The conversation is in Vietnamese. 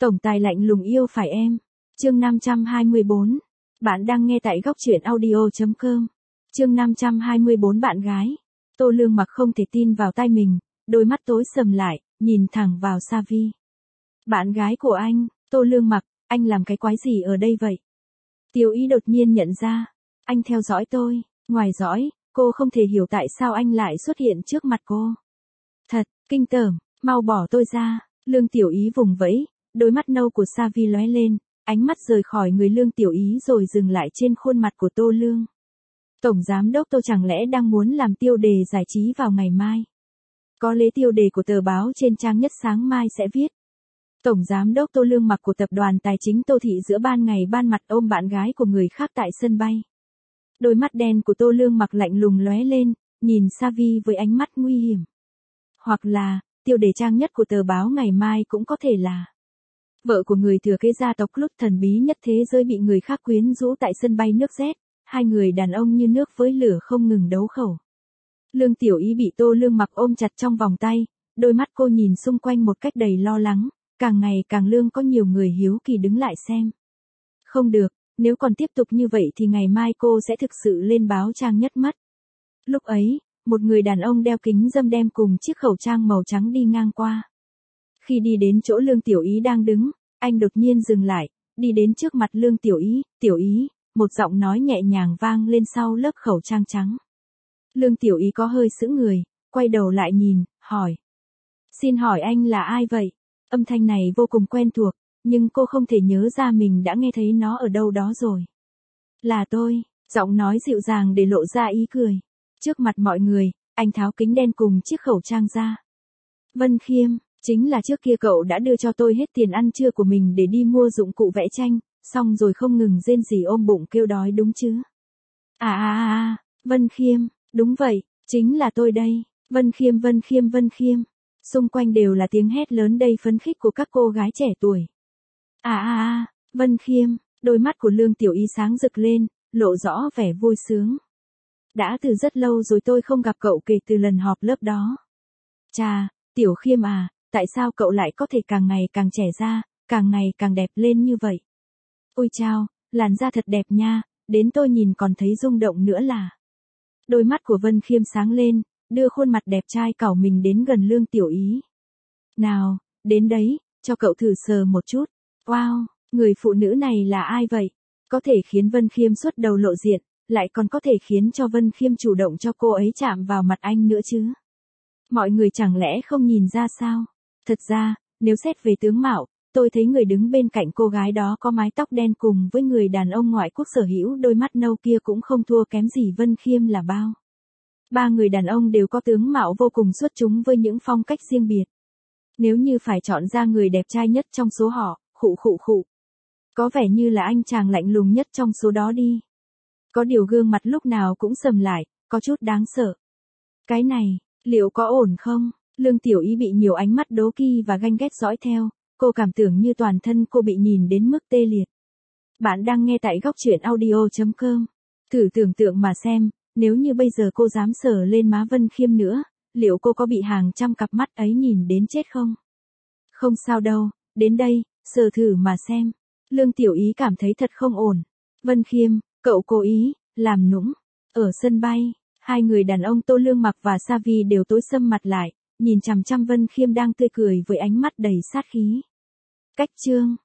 Tổng tài lạnh lùng yêu phải em. Chương 524. Bạn đang nghe tại góc truyện audio.com. Chương 524 bạn gái. Tô Lương Mặc không thể tin vào tai mình, đôi mắt tối sầm lại, nhìn thẳng vào Savi. Bạn gái của anh, Tô Lương Mặc, anh làm cái quái gì ở đây vậy? Tiêu Ý đột nhiên nhận ra, anh theo dõi tôi, ngoài dõi, cô không thể hiểu tại sao anh lại xuất hiện trước mặt cô. Thật, kinh tởm, mau bỏ tôi ra, Lương Tiểu Ý vùng vẫy, đôi mắt nâu của Savi lóe lên, ánh mắt rời khỏi người Lương Tiểu Ý rồi dừng lại trên khuôn mặt của Tô Lương. Tổng giám đốc Tô chẳng lẽ đang muốn làm tiêu đề giải trí vào ngày mai? Có lẽ tiêu đề của tờ báo trên trang nhất sáng mai sẽ viết. Tổng giám đốc Tô Lương Mặc của tập đoàn tài chính Tô Thị giữa ban ngày ban mặt ôm bạn gái của người khác tại sân bay. Đôi mắt đen của Tô Lương Mặc lạnh lùng lóe lên, nhìn Savi với ánh mắt nguy hiểm. Hoặc là, tiêu đề trang nhất của tờ báo ngày mai cũng có thể là vợ của người thừa kế gia tộc Lúc thần bí nhất thế giới bị người khác quyến rũ tại sân bay nước Z, hai người đàn ông như nước với lửa không ngừng đấu khẩu. Lương Tiểu Ý bị Tô Lương Mặc ôm chặt trong vòng tay, đôi mắt cô nhìn xung quanh một cách đầy lo lắng, càng ngày càng lương có nhiều người hiếu kỳ đứng lại xem. Không được, nếu còn tiếp tục như vậy thì ngày mai cô sẽ thực sự lên báo trang nhất mất. Lúc ấy, một người đàn ông đeo kính râm đem cùng chiếc khẩu trang màu trắng đi ngang qua. Khi đi đến chỗ Lương Tiểu Ý đang đứng, anh đột nhiên dừng lại, đi đến trước mặt Lương Tiểu Ý, một giọng nói nhẹ nhàng vang lên sau lớp khẩu trang trắng. Lương Tiểu Ý có hơi sững người, quay đầu lại nhìn, hỏi. Xin hỏi anh là ai vậy? Âm thanh này vô cùng quen thuộc, nhưng cô không thể nhớ ra mình đã nghe thấy nó ở đâu đó rồi. Là tôi, giọng nói dịu dàng để lộ ra ý cười. Trước mặt mọi người, anh tháo kính đen cùng chiếc khẩu trang ra. Vân Khiêm, chính là trước kia cậu đã đưa cho tôi hết tiền ăn trưa của mình để đi mua dụng cụ vẽ tranh, xong rồi không ngừng rên rỉ ôm bụng kêu đói đúng chứ? Vân Khiêm, đúng vậy, chính là tôi đây, Vân Khiêm. Xung quanh đều là tiếng hét lớn đầy phấn khích của các cô gái trẻ tuổi. Vân Khiêm, đôi mắt của Lương Tiểu Ý sáng rực lên, lộ rõ vẻ vui sướng. Đã từ rất lâu rồi tôi không gặp cậu kể từ lần họp lớp đó. Chà, Tiểu Khiêm à, tại sao cậu lại có thể càng ngày càng trẻ ra, càng ngày càng đẹp lên như vậy? Ôi chao, làn da thật đẹp nha, đến tôi nhìn còn thấy rung động nữa là. Đôi mắt của Vân Khiêm sáng lên, đưa khuôn mặt đẹp trai cảo mình đến gần Lương Tiểu Ý. Nào, đến đấy, cho cậu thử sờ một chút. Wow, người phụ nữ này là ai vậy? Có thể khiến Vân Khiêm xuất đầu lộ diện, lại còn có thể khiến cho Vân Khiêm chủ động cho cô ấy chạm vào mặt anh nữa chứ. Mọi người chẳng lẽ không nhìn ra sao? Thật ra, nếu xét về tướng mạo, tôi thấy người đứng bên cạnh cô gái đó có mái tóc đen cùng với người đàn ông ngoại quốc sở hữu đôi mắt nâu kia cũng không thua kém gì Vân Khiêm là bao. Ba người đàn ông đều có tướng mạo vô cùng xuất chúng với những phong cách riêng biệt. Nếu như phải chọn ra người đẹp trai nhất trong số họ, khụ. Có vẻ như là anh chàng lạnh lùng nhất trong số đó đi. Có điều gương mặt lúc nào cũng sầm lại, có chút đáng sợ. Cái này, liệu có ổn không? Lương Tiểu Ý bị nhiều ánh mắt đố kỵ và ganh ghét dõi theo, cô cảm tưởng như toàn thân cô bị nhìn đến mức tê liệt. Bạn đang nghe tại góc truyện audio.com. Thử tưởng tượng mà xem, nếu như bây giờ cô dám sờ lên má Vân Khiêm nữa, liệu cô có bị hàng trăm cặp mắt ấy nhìn đến chết không? Không sao đâu, đến đây, sờ thử mà xem. Lương Tiểu Ý cảm thấy thật không ổn. Vân Khiêm, cậu cố ý, làm nũng. Ở sân bay, hai người đàn ông Tô Lương Mặc và Savi đều tối sầm mặt lại, nhìn chằm chằm Vân Khiêm đang tươi cười với ánh mắt đầy sát khí. Cách chương